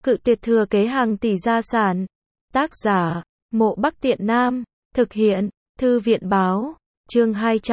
Cự tuyệt thừa kế hàng tỷ gia sản. Tác giả, Mộ Bắc Tiện Nam. Thực hiện, Thư viện báo. Chương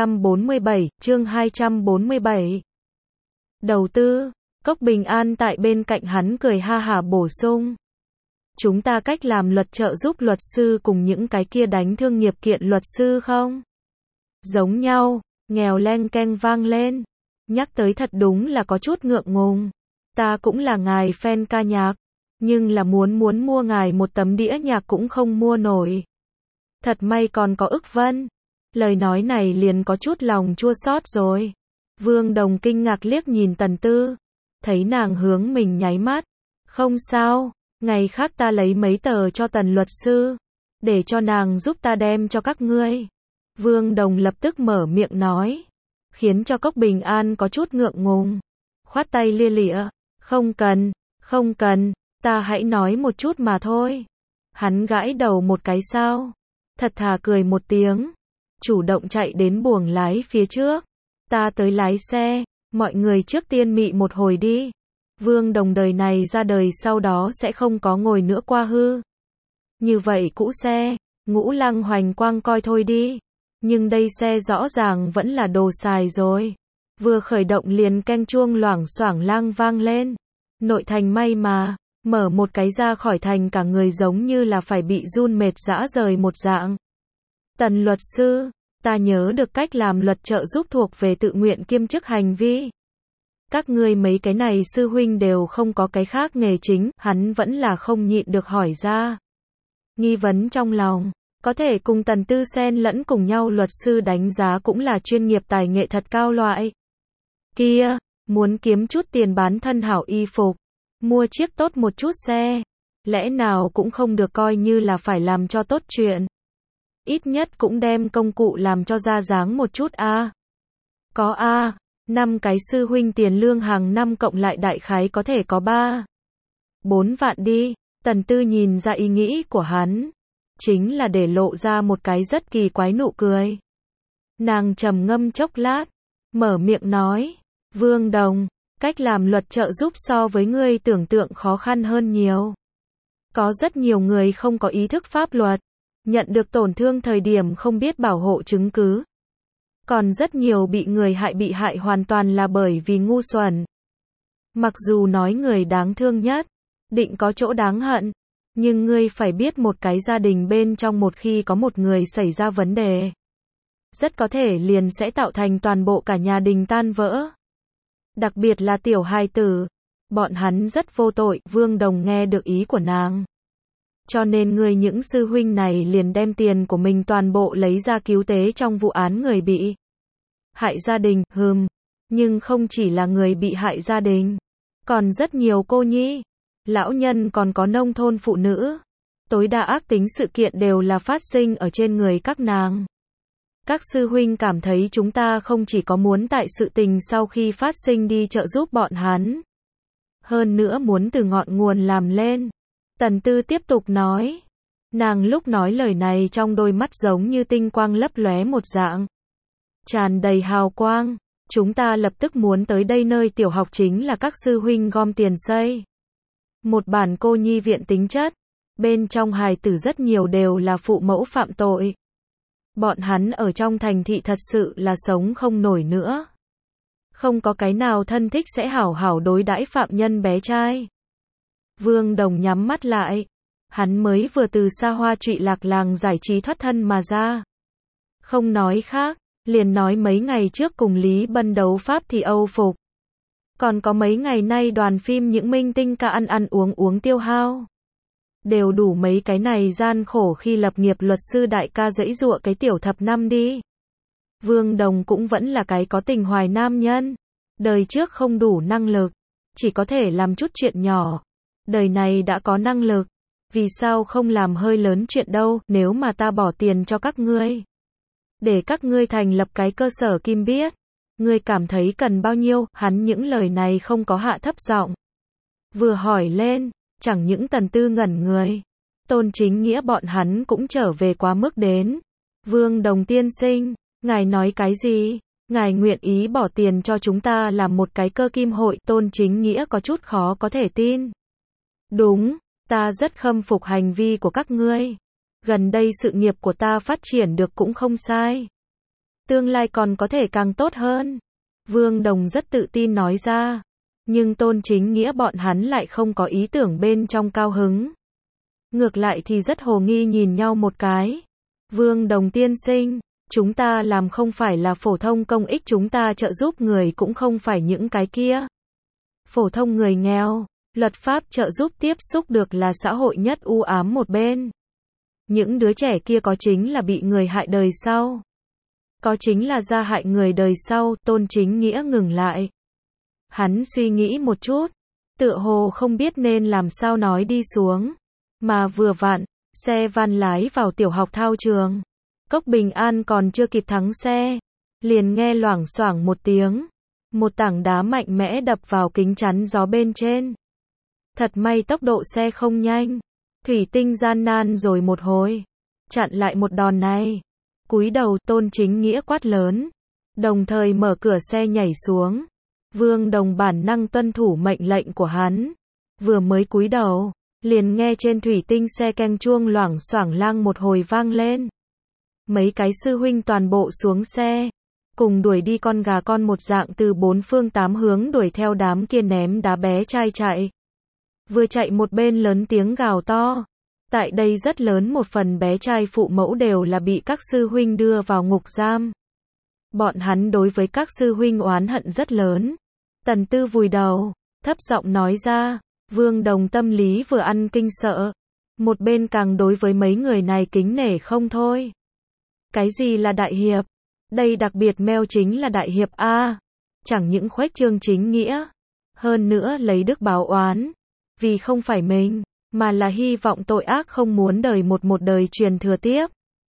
247. Đầu tư. Cốc Bình An tại bên cạnh hắn cười ha hả bổ sung. Chúng ta cách làm luật trợ giúp luật sư cùng những cái kia đánh thương nghiệp kiện luật sư không? Giống nhau, nghèo leng keng vang lên. Nhắc tới thật đúng là có chút ngượng ngùng. Ta cũng là ngài fan ca nhạc, nhưng là muốn mua ngài một tấm đĩa nhạc cũng không mua nổi. Thật may còn có Ức Vân. Lời nói này liền có chút lòng chua xót rồi. Vương Đồng kinh ngạc liếc nhìn Tần Tư, thấy nàng hướng mình nháy mắt. Không sao, ngày khác ta lấy mấy tờ cho Tần luật sư, để cho nàng giúp ta đem cho các ngươi. Vương Đồng lập tức mở miệng nói, khiến cho Cốc Bình An có chút ngượng ngùng. Khoát tay lia lịa, không cần, ta hãy nói một chút mà thôi. Hắn gãi đầu một cái sao, thật thà cười một tiếng, chủ động chạy đến buồng lái phía trước. Ta tới lái xe, mọi người trước tiên mị một hồi đi. Vương Đồng đời này ra đời sau đó sẽ không có ngồi nữa qua hư. Như vậy cũ xe, Ngũ Lăng Hoành Quang coi thôi đi. Nhưng đây xe rõ ràng vẫn là đồ xài rồi. Vừa khởi động liền keng chuông loảng xoảng lang vang lên. Nội thành may mà, mở một cái ra khỏi thành cả người giống như là phải bị run mệt rã rời một dạng. Tần luật sư, ta nhớ được cách làm luật trợ giúp thuộc về tự nguyện kiêm chức hành vi. Các ngươi mấy cái này sư huynh đều không có cái khác nghề chính, hắn vẫn là không nhịn được hỏi ra. Nghi vấn trong lòng, có thể cùng Tần Tư xen lẫn cùng nhau luật sư đánh giá cũng là chuyên nghiệp tài nghệ thật cao loại. Kia, muốn kiếm chút tiền bán thân hảo y phục, mua chiếc tốt một chút xe, lẽ nào cũng không được coi như là phải làm cho tốt chuyện. Ít nhất cũng đem công cụ làm cho ra dáng một chút a. Có a, 5 cái sư huynh tiền lương hàng năm cộng lại đại khái có thể có 3-4 vạn đi. Tần Tư nhìn ra ý nghĩ của hắn, chính là để lộ ra một cái rất kỳ quái nụ cười. Nàng trầm ngâm chốc lát, mở miệng nói, Vương Đồng, cách làm luật trợ giúp so với ngươi tưởng tượng khó khăn hơn nhiều. Có rất nhiều người không có ý thức pháp luật, nhận được tổn thương thời điểm không biết bảo hộ chứng cứ. Còn rất nhiều bị hại hoàn toàn là bởi vì ngu xuẩn. Mặc dù nói người đáng thương nhất, định có chỗ đáng hận, nhưng ngươi phải biết một cái gia đình bên trong một khi có một người xảy ra vấn đề, rất có thể liền sẽ tạo thành toàn bộ cả nhà đình tan vỡ. Đặc biệt là tiểu hài tử, bọn hắn rất vô tội. Vương Đồng nghe được ý của nàng. Cho nên ngươi những sư huynh này liền đem tiền của mình toàn bộ lấy ra cứu tế trong vụ án người bị hại gia đình, nhưng không chỉ là người bị hại gia đình, còn rất nhiều cô nhi, lão nhân còn có nông thôn phụ nữ. Tối đa ác tính sự kiện đều là phát sinh ở trên người các nàng. Các sư huynh cảm thấy chúng ta không chỉ có muốn tại sự tình sau khi phát sinh đi trợ giúp bọn hắn, hơn nữa muốn từ ngọn nguồn làm lên. Tần Tư tiếp tục nói. Nàng lúc nói lời này trong đôi mắt giống như tinh quang lấp lóe một dạng, tràn đầy hào quang. Chúng ta lập tức muốn tới đây, nơi tiểu học chính là các sư huynh gom tiền xây một bản cô nhi viện tính chất. Bên trong hài tử rất nhiều đều là phụ mẫu phạm tội. Bọn hắn ở trong thành thị thật sự là sống không nổi nữa. Không có cái nào thân thích sẽ hảo hảo đối đãi phạm nhân bé trai. Vương Đồng nhắm mắt lại. Hắn mới vừa từ xa hoa trụy lạc làng giải trí thoát thân mà ra. Không nói khác, liền nói mấy ngày trước cùng Lý Bân đấu pháp thì Âu phục. Còn có mấy ngày nay đoàn phim những minh tinh ca ăn uống tiêu hao. Đều đủ mấy cái này gian khổ khi lập nghiệp luật sư đại ca giãy giụa cái tiểu thập năm đi. Vương Đồng cũng vẫn là cái có tình hoài nam nhân. Đời trước không đủ năng lực, chỉ có thể làm chút chuyện nhỏ. Đời này đã có năng lực, vì sao không làm hơi lớn chuyện đâu? Nếu mà ta bỏ tiền cho các ngươi, để các ngươi thành lập cái cơ sở kim biết, ngươi cảm thấy cần bao nhiêu? Hắn những lời này không có hạ thấp giọng, vừa hỏi lên, chẳng những Tần Tư ngẩn người, Tôn Chính Nghĩa bọn hắn cũng trở về quá mức đến. Vương Đồng tiên sinh, ngài nói cái gì? Ngài nguyện ý bỏ tiền cho chúng ta làm một cái cơ kim hội? Tôn Chính Nghĩa có chút khó có thể tin. Đúng, ta rất khâm phục hành vi của các ngươi. Gần đây sự nghiệp của ta phát triển được cũng không sai. Tương lai còn có thể càng tốt hơn. Vương Đồng rất tự tin nói ra. Nhưng Tôn Chính Nghĩa bọn hắn lại không có ý tưởng bên trong cao hứng. Ngược lại thì rất hồ nghi nhìn nhau một cái. Vương Đồng tiên sinh, chúng ta làm không phải là phổ thông công ích, chúng ta trợ giúp người cũng không phải những cái kia. Phổ thông người nghèo, luật pháp trợ giúp tiếp xúc được là xã hội nhất u ám một bên. Những đứa trẻ kia có chính là bị người hại đời sau. Có chính là gia hại người đời sau. Tôn Chính Nghĩa ngừng lại. Hắn suy nghĩ một chút, tựa hồ không biết nên làm sao nói đi xuống. Mà vừa vặn, xe van lái vào tiểu học thao trường. Cốc Bình An còn chưa kịp thắng xe, liền nghe loảng xoảng một tiếng. Một tảng đá mạnh mẽ đập vào kính chắn gió bên trên. Thật may tốc độ xe không nhanh. Thủy Tinh gian nan rồi một hồi, chặn lại một đòn này. Cúi đầu, Tôn Chính Nghĩa quát lớn, đồng thời mở cửa xe nhảy xuống. Vương Đồng bản năng tuân thủ mệnh lệnh của hắn. Vừa mới cúi đầu, liền nghe trên thủy tinh xe keng chuông loảng xoảng lang một hồi vang lên. Mấy cái sư huynh toàn bộ xuống xe, cùng đuổi đi con gà con một dạng từ bốn phương tám hướng đuổi theo đám kia ném đá bé trai chạy. Vừa chạy một bên lớn tiếng gào to. Tại đây rất lớn một phần bé trai phụ mẫu đều là bị các sư huynh đưa vào ngục giam. Bọn hắn đối với các sư huynh oán hận rất lớn. Tần Tư vùi đầu, thấp giọng nói ra. Vương Đồng tâm lý vừa ăn kinh sợ, một bên càng đối với mấy người này kính nể không thôi. Cái gì là đại hiệp? Đây đặc biệt meo chính là đại hiệp a. Chẳng những khuếch trương chính nghĩa, hơn nữa lấy đức báo oán, vì không phải mình, mà là hy vọng tội ác không muốn đời một đời truyền thừa tiếp.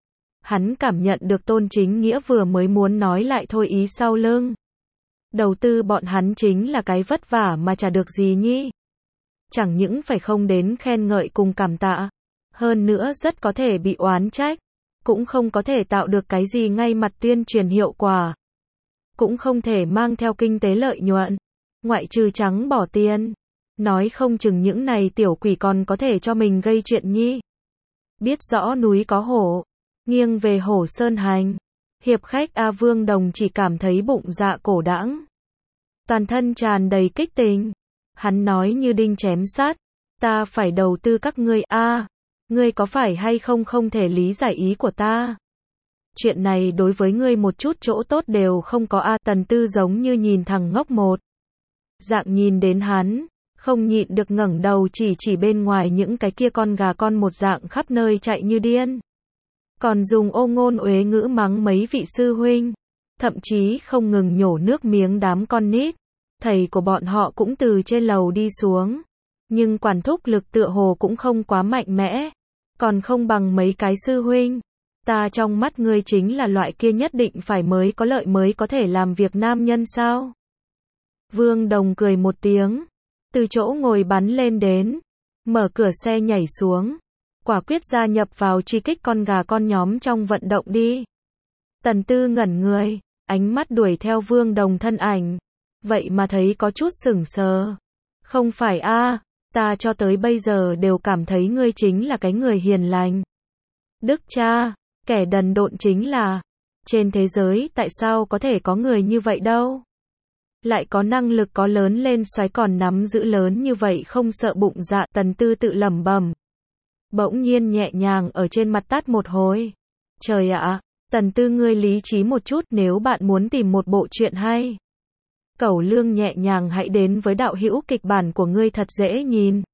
Hắn cảm nhận được Tôn Chính Nghĩa vừa mới muốn nói lại thôi ý sau lưng. Đầu tư bọn hắn chính là cái vất vả mà chả được gì nhỉ. Chẳng những phải không đến khen ngợi cùng cảm tạ, hơn nữa rất có thể bị oán trách, cũng không có thể tạo được cái gì ngay mặt tuyên truyền hiệu quả, cũng không thể mang theo kinh tế lợi nhuận, ngoại trừ trắng bỏ tiền. Nói không chừng những này tiểu quỷ còn có thể cho mình gây chuyện nhi. Biết rõ núi có hổ, nghiêng về hổ sơn hành. Hiệp khách A. Vương Đồng chỉ cảm thấy bụng dạ cổ đãng, toàn thân tràn đầy kích tình. Hắn nói như đinh chém sát, ta phải đầu tư các ngươi a. Ngươi có phải hay không không thể lý giải ý của ta? Chuyện này đối với ngươi một chút chỗ tốt đều không có a. Tần Tư giống như nhìn thằng ngốc một dạng nhìn đến hắn, không nhịn được ngẩng đầu chỉ bên ngoài những cái kia con gà con một dạng khắp nơi chạy như điên. Còn dùng ô ngôn uế ngữ mắng mấy vị sư huynh, thậm chí không ngừng nhổ nước miếng đám con nít. Thầy của bọn họ cũng từ trên lầu đi xuống, nhưng quản thúc lực tựa hồ cũng không quá mạnh mẽ, còn không bằng mấy cái sư huynh. Ta trong mắt ngươi chính là loại kia nhất định phải mới có lợi mới có thể làm việc nam nhân sao? Vương Đồng cười một tiếng, từ chỗ ngồi bắn lên đến, mở cửa xe nhảy xuống, quả quyết gia nhập vào truy kích con gà con nhóm trong vận động đi. Tần Tư ngẩn người, ánh mắt đuổi theo Vương Đồng thân ảnh. Vậy mà thấy có chút sững sờ. Không phải a, ta cho tới bây giờ đều cảm thấy ngươi chính là cái người hiền lành. Đức cha, kẻ đần độn chính là. Trên thế giới tại sao có thể có người như vậy đâu? Lại có năng lực có lớn lên xoáy còn nắm giữ lớn như vậy không sợ bụng dạ. Tần Tư tự lẩm bẩm. Bỗng nhiên nhẹ nhàng ở trên mặt tát một hồi. Trời ạ, Tần Tư ngươi lý trí một chút, nếu bạn muốn tìm một bộ truyện hay. Cẩu Lương nhẹ nhàng hãy đến với đạo hữu kịch bản của ngươi thật dễ nhìn.